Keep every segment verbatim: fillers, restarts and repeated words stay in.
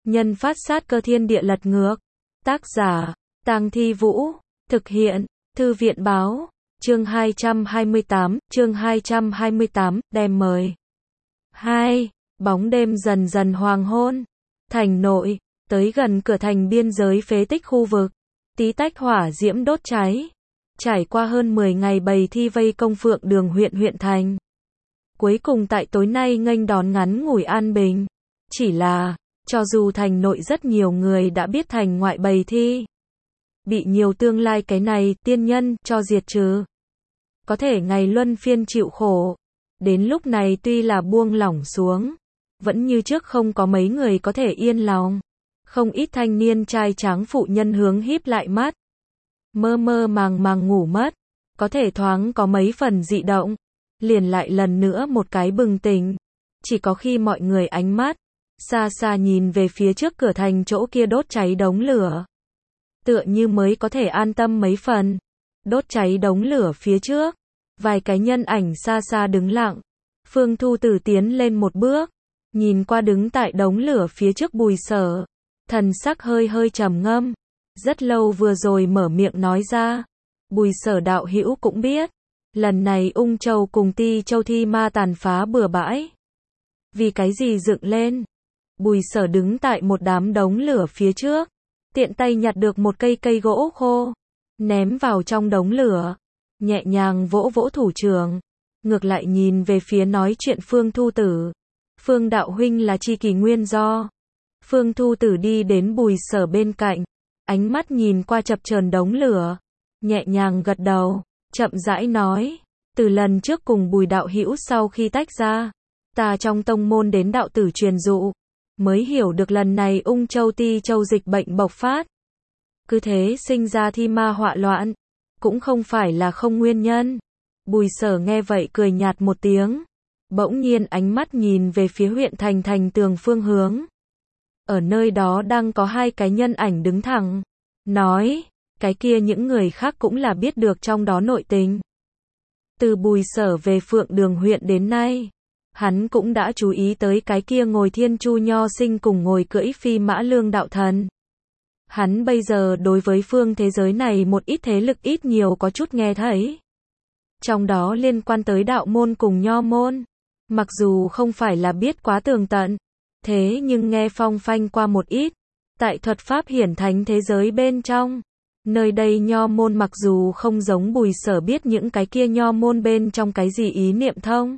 nhân phát sát cơ thiên địa lật ngược. Tác giả, Tang Thi Vũ. Thực hiện, Thư viện báo. Chương hai trăm hai mươi tám, chương hai trăm hai mươi tám, đem mời. hai. Bóng đêm dần dần hoàng hôn. Thành nội, tới gần cửa thành biên giới phế tích khu vực. Tí tách hỏa diễm đốt cháy. Trải qua hơn mười ngày bầy thi vây công Phượng Đường huyện huyện thành. Cuối cùng tại tối nay nghênh đón ngắn ngủi an bình. Chỉ là, cho dù thành nội rất nhiều người đã biết thành ngoại bầy thi. Bị nhiều tương lai cái này, tiên nhân, cho diệt trừ. Có thể ngày luân phiên chịu khổ. Đến lúc này tuy là buông lỏng xuống. Vẫn như trước không có mấy người có thể yên lòng. Không ít thanh niên trai tráng phụ nhân hướng híp lại mắt. Mơ mơ màng màng ngủ mất. Có thể thoáng có mấy phần dị động. Liền lại lần nữa một cái bừng tỉnh. Chỉ có khi mọi người ánh mắt. Xa xa nhìn về phía trước cửa thành chỗ kia đốt cháy đống lửa. Tựa như mới có thể an tâm mấy phần. Đốt cháy đống lửa phía trước. Vài cái nhân ảnh xa xa đứng lặng. Phương Thu Tử tiến lên một bước. Nhìn qua đứng tại đống lửa phía trước Bùi Sở. Thần sắc hơi hơi trầm ngâm. Rất lâu vừa rồi mở miệng nói ra. Bùi Sở đạo hữu cũng biết. Lần này Ung Châu cùng Ti Châu thi ma tàn phá bừa bãi. Vì cái gì dựng lên? Bùi Sở đứng tại một đám đống lửa phía trước. Tiện tay nhặt được một cây cây gỗ khô. Ném vào trong đống lửa. Nhẹ nhàng vỗ vỗ thủ trưởng. Ngược lại nhìn về phía nói chuyện Phương Thu Tử. Phương đạo huynh là chi kỳ nguyên do. Phương Thu Tử đi đến Bùi Sở bên cạnh. Ánh mắt nhìn qua chập chờn đống lửa. Nhẹ nhàng gật đầu. Chậm rãi nói. Từ lần trước cùng Bùi đạo hữu sau khi tách ra. Ta trong tông môn đến đạo tử truyền dụ. Mới hiểu được lần này Ung Châu Ti Châu dịch bệnh bộc phát. Cứ thế sinh ra thi ma họa loạn. Cũng không phải là không nguyên nhân. Bùi Sở nghe vậy cười nhạt một tiếng. Bỗng nhiên ánh mắt nhìn về phía huyện thành thành tường phương hướng. Ở nơi đó đang có hai cái nhân ảnh đứng thẳng. Nói, cái kia những người khác cũng là biết được trong đó nội tình. Từ Bùi Sở về Phượng Đường huyện đến nay. Hắn cũng đã chú ý tới cái kia ngồi thiên chu nho sinh cùng ngồi cưỡi phi mã lương đạo thần. Hắn bây giờ đối với phương thế giới này một ít thế lực ít nhiều có chút nghe thấy. Trong đó liên quan tới đạo môn cùng nho môn. Mặc dù không phải là biết quá tường tận. Thế nhưng nghe phong phanh qua một ít. Tại thuật pháp hiển thánh thế giới bên trong. Nơi đây nho môn mặc dù không giống Bùi Sở biết những cái kia nho môn bên trong cái gì ý niệm thông.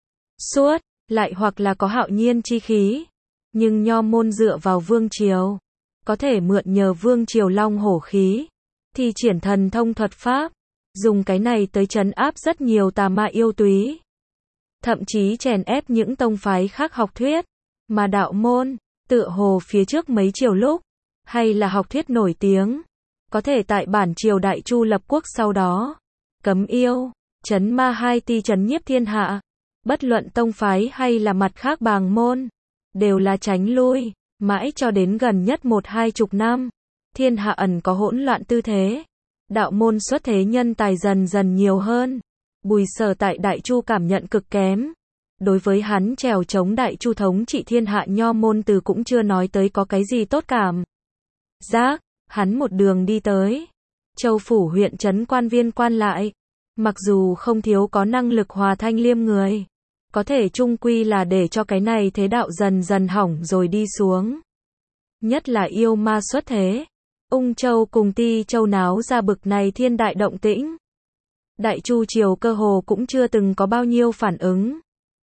Suốt, lại hoặc là có hạo nhiên chi khí. Nhưng nho môn dựa vào vương triều. Có thể mượn nhờ vương triều long hổ khí. Thì triển thần thông thuật pháp. Dùng cái này tới trấn áp rất nhiều tà ma yêu túy. Thậm chí chèn ép những tông phái khác học thuyết. Mà đạo môn, tựa hồ phía trước mấy triều lúc. Hay là học thuyết nổi tiếng. Có thể tại bản triều Đại Chu lập quốc sau đó. Cấm yêu, trấn ma hai ti trấn nhiếp thiên hạ. Bất luận tông phái hay là mặt khác bàng môn. Đều là tránh lui. Mãi cho đến gần nhất một hai chục năm. Thiên hạ ẩn có hỗn loạn tư thế. Đạo môn xuất thế nhân tài dần dần nhiều hơn. Bùi Sở tại Đại Chu cảm nhận cực kém. Đối với hắn trèo chống Đại Chu thống trị thiên hạ nho môn từ cũng chưa nói tới có cái gì tốt cảm. Giác, hắn một đường đi tới. Châu phủ huyện trấn quan viên quan lại. Mặc dù không thiếu có năng lực hòa thanh liêm người. Có thể chung quy là để cho cái này thế đạo dần dần hỏng rồi đi xuống. Nhất là yêu ma xuất thế. Ung Châu cùng Ti Châu náo ra bực này thiên đại động tĩnh. Đại Chu triều cơ hồ cũng chưa từng có bao nhiêu phản ứng.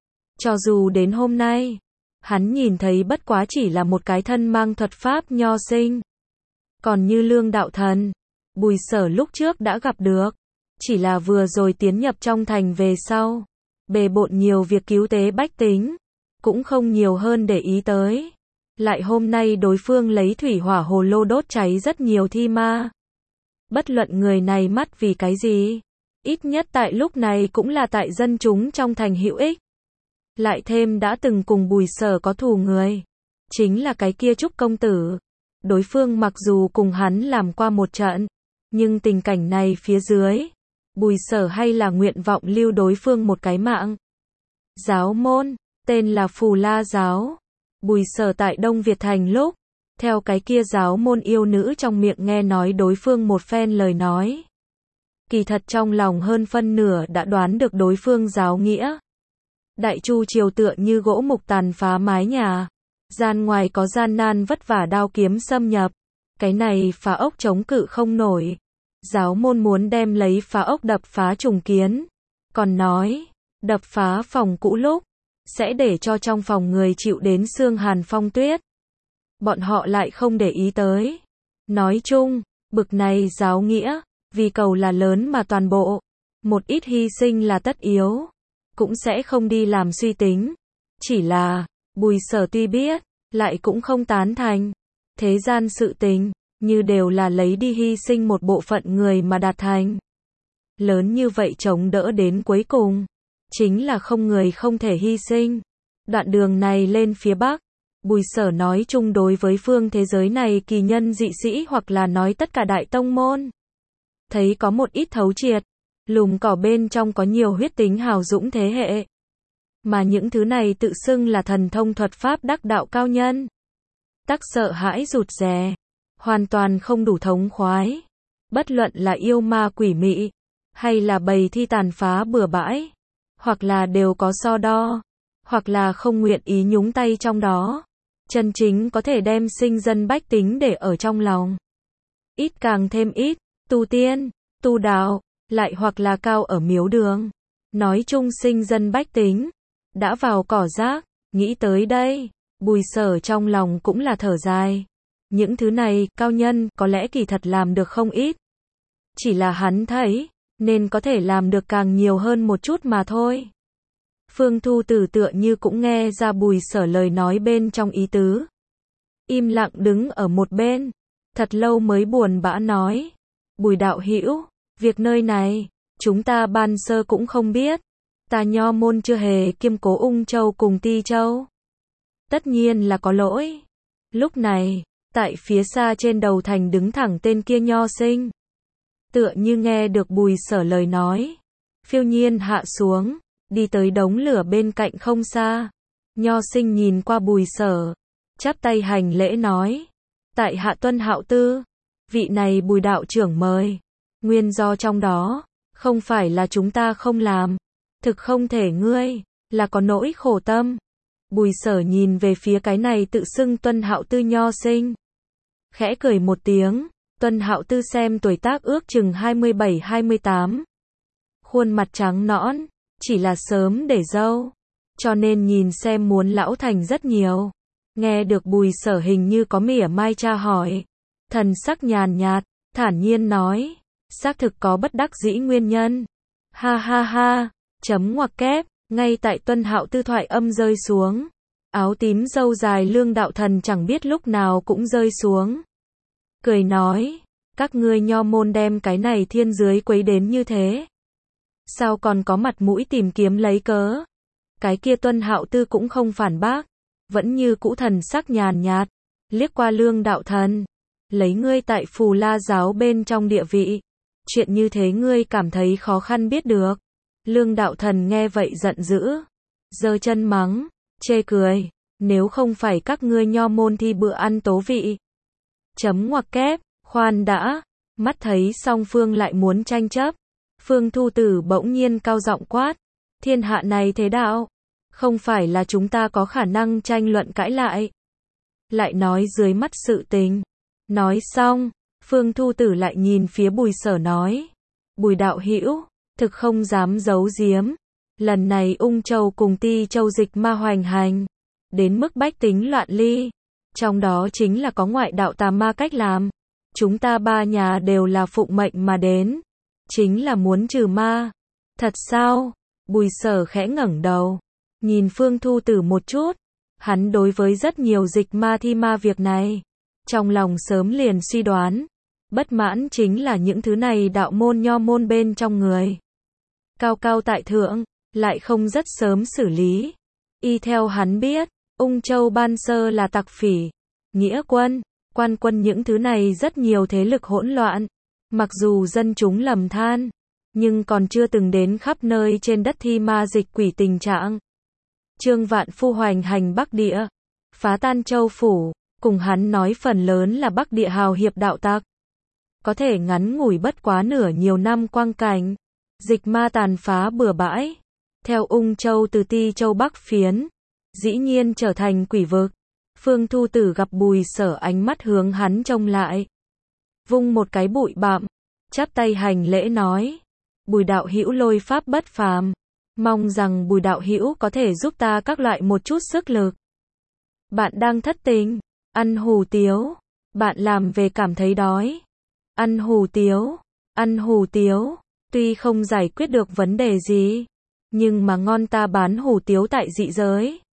Cho dù đến hôm nay, hắn nhìn thấy bất quá chỉ là một cái thân mang thuật pháp nho sinh. Còn như lương đạo thần, Bùi Sở lúc trước đã gặp được. Chỉ là vừa rồi tiến nhập trong thành về sau. Bề bộn nhiều việc cứu tế bách tính. Cũng không nhiều hơn để ý tới. Lại hôm nay đối phương lấy thủy hỏa hồ lô đốt cháy rất nhiều thi ma. Bất luận người này mắt vì cái gì. Ít nhất tại lúc này cũng là tại dân chúng trong thành hữu ích. Lại thêm đã từng cùng Bùi Sở có thù người. Chính là cái kia Trúc công tử. Đối phương mặc dù cùng hắn làm qua một trận. Nhưng tình cảnh này phía dưới. Bùi Sở hay là nguyện vọng lưu đối phương một cái mạng. Giáo môn, tên là Phù La Giáo. Bùi Sở tại Đông Việt Thành lúc, Theo cái kia giáo môn yêu nữ trong miệng nghe nói đối phương một phen lời nói. Kỳ thật trong lòng hơn phân nửa đã đoán được đối phương giáo nghĩa. Đại chu triều tựa như gỗ mục tàn phá mái nhà. Gian ngoài có gian nan vất vả đao kiếm xâm nhập. Cái này phá ốc chống cự không nổi. Giáo môn muốn đem lấy phá ốc đập phá trùng kiến. Còn nói, đập phá phòng cũ lúc, sẽ để cho trong phòng người chịu đến xương hàn phong tuyết. Bọn họ lại không để ý tới. Nói chung, bực này giáo nghĩa, vì cầu là lớn mà toàn bộ. Một ít hy sinh là tất yếu. Cũng sẽ không đi làm suy tính. Chỉ là, Bùi Sở tuy biết, lại cũng không tán thành. Thế gian sự tình, như đều là lấy đi hy sinh một bộ phận người mà đạt thành. Lớn như vậy chống đỡ đến cuối cùng. Chính là không người không thể hy sinh. Đoạn đường này lên phía Bắc. Bùi Sở nói chung đối với phương thế giới này kỳ nhân dị sĩ hoặc là nói tất cả đại tông môn. Thấy có một ít thấu triệt. Lùm cỏ bên trong có nhiều huyết tính hào dũng thế hệ. Mà những thứ này tự xưng là thần thông thuật pháp đắc đạo cao nhân. Tắc sợ hãi rụt rè. Hoàn toàn không đủ thống khoái. Bất luận là yêu ma quỷ mị. Hay là bầy thi tàn phá bừa bãi. Hoặc là đều có so đo. Hoặc là không nguyện ý nhúng tay trong đó. Chân chính có thể đem sinh dân bách tính để ở trong lòng. Ít càng thêm ít. Tu tiên, tu đạo. Lại hoặc là cao ở miếu đường. Nói chung sinh dân bách tính. Đã vào cỏ rác. Nghĩ tới đây. Bùi Sở trong lòng cũng là thở dài. Những thứ này, cao nhân, có lẽ kỳ thật làm được không ít. Chỉ là hắn thấy, nên có thể làm được càng nhiều hơn một chút mà thôi. Phương Thu Tử tựa như cũng nghe ra Bùi Sở lời nói bên trong ý tứ. Im lặng đứng ở một bên. Thật lâu mới buồn bã nói. Bùi đạo hữu, việc nơi này, chúng ta ban sơ cũng không biết. Ta nho môn chưa hề kiêm cố Ung Châu cùng Ti Châu. Tất nhiên là có lỗi. Lúc này, tại phía xa trên đầu thành đứng thẳng tên kia nho sinh. Tựa như nghe được Bùi Sở lời nói. Phiêu nhiên hạ xuống, đi tới đống lửa bên cạnh không xa. Nho sinh nhìn qua Bùi Sở, chắp tay hành lễ nói. Tại hạ tuân hạo tư, vị này Bùi đạo trưởng mời. Nguyên do trong đó, không phải là chúng ta không làm. Thực không thể ngươi, là có nỗi khổ tâm. Bùi Sở nhìn về phía cái này tự xưng tuân hạo tư nho sinh. Khẽ cười một tiếng, tuân hạo tư xem tuổi tác ước chừng hai mươi bảy hai mươi tám. Khuôn mặt trắng nõn, chỉ là sớm để râu. Cho nên nhìn xem muốn lão thành rất nhiều. Nghe được Bùi Sở hình như có mỉa mai tra hỏi. Thần sắc nhàn nhạt, thản nhiên nói. Xác thực có bất đắc dĩ nguyên nhân. Ha ha ha, chấm ngoặc kép. Ngay tại tuân hạo tư thoại âm rơi xuống. Áo tím râu dài Lương đạo thần chẳng biết lúc nào cũng rơi xuống. Cười nói. Các ngươi nho môn đem cái này thiên dưới quấy đến như thế. Sao còn có mặt mũi tìm kiếm lấy cớ. Cái kia tuân hạo tư cũng không phản bác. Vẫn như cũ thần sắc nhàn nhạt. Liếc qua Lương đạo thần. Lấy ngươi tại Phù La giáo bên trong địa vị. Chuyện như thế ngươi cảm thấy khó khăn biết được. Lương đạo thần nghe vậy giận dữ. Giơ chân mắng. Chê cười. Nếu không phải các ngươi nho môn thi bữa ăn tố vị. Chấm ngoặc kép. Khoan đã. Mắt thấy song phương lại muốn tranh chấp. Phương Thu Tử bỗng nhiên cao giọng quát. Thiên hạ này thế đạo. Không phải là chúng ta có khả năng tranh luận cãi lại. Lại nói dưới mắt sự tình. Nói xong. Phương Thu Tử lại nhìn phía Bùi Sở nói. Bùi đạo hữu. Thực không dám giấu giếm. Lần này Ung Châu cùng Ti Châu dịch ma hoành hành. Đến mức bách tính loạn ly. Trong đó chính là có ngoại đạo tà ma cách làm. Chúng ta ba nhà đều là phụng mệnh mà đến. Chính là muốn trừ ma. Thật sao? Bùi Sở khẽ ngẩng đầu. Nhìn Phương Thu Tử một chút. Hắn đối với rất nhiều dịch ma thi ma việc này. Trong lòng sớm liền suy đoán. Bất mãn chính là những thứ này đạo môn nho môn bên trong người. Cao cao tại thượng, lại không rất sớm xử lý. Y theo hắn biết, Ung Châu ban sơ là tặc phỉ, nghĩa quân, quan quân những thứ này rất nhiều thế lực hỗn loạn. Mặc dù dân chúng lầm than, nhưng còn chưa từng đến khắp nơi trên đất thi ma dịch quỷ tình trạng. Trương Vạn Phu hoành hành Bắc Địa, phá tan Châu Phủ, cùng hắn nói phần lớn là Bắc Địa hào hiệp đạo tặc. Có thể ngắn ngủi bất quá nửa nhiều năm quang cảnh. Dịch ma tàn phá bừa bãi. Theo Ung Châu từ Ti Châu Bắc phiến. Dĩ nhiên trở thành quỷ vực. Phương Thu Tử gặp Bùi Sở ánh mắt hướng hắn trông lại. Vung một cái bụi bặm. Chắp tay hành lễ nói. Bùi đạo hữu lôi pháp bất phàm. Mong rằng Bùi đạo hữu có thể giúp ta các loại một chút sức lực. Bạn đang thất tình. Ăn hủ tiếu. Bạn làm về cảm thấy đói. Ăn hủ tiếu. Ăn hủ tiếu. Tuy không giải quyết được vấn đề gì. Nhưng mà ngon, ta bán hủ tiếu tại dị giới.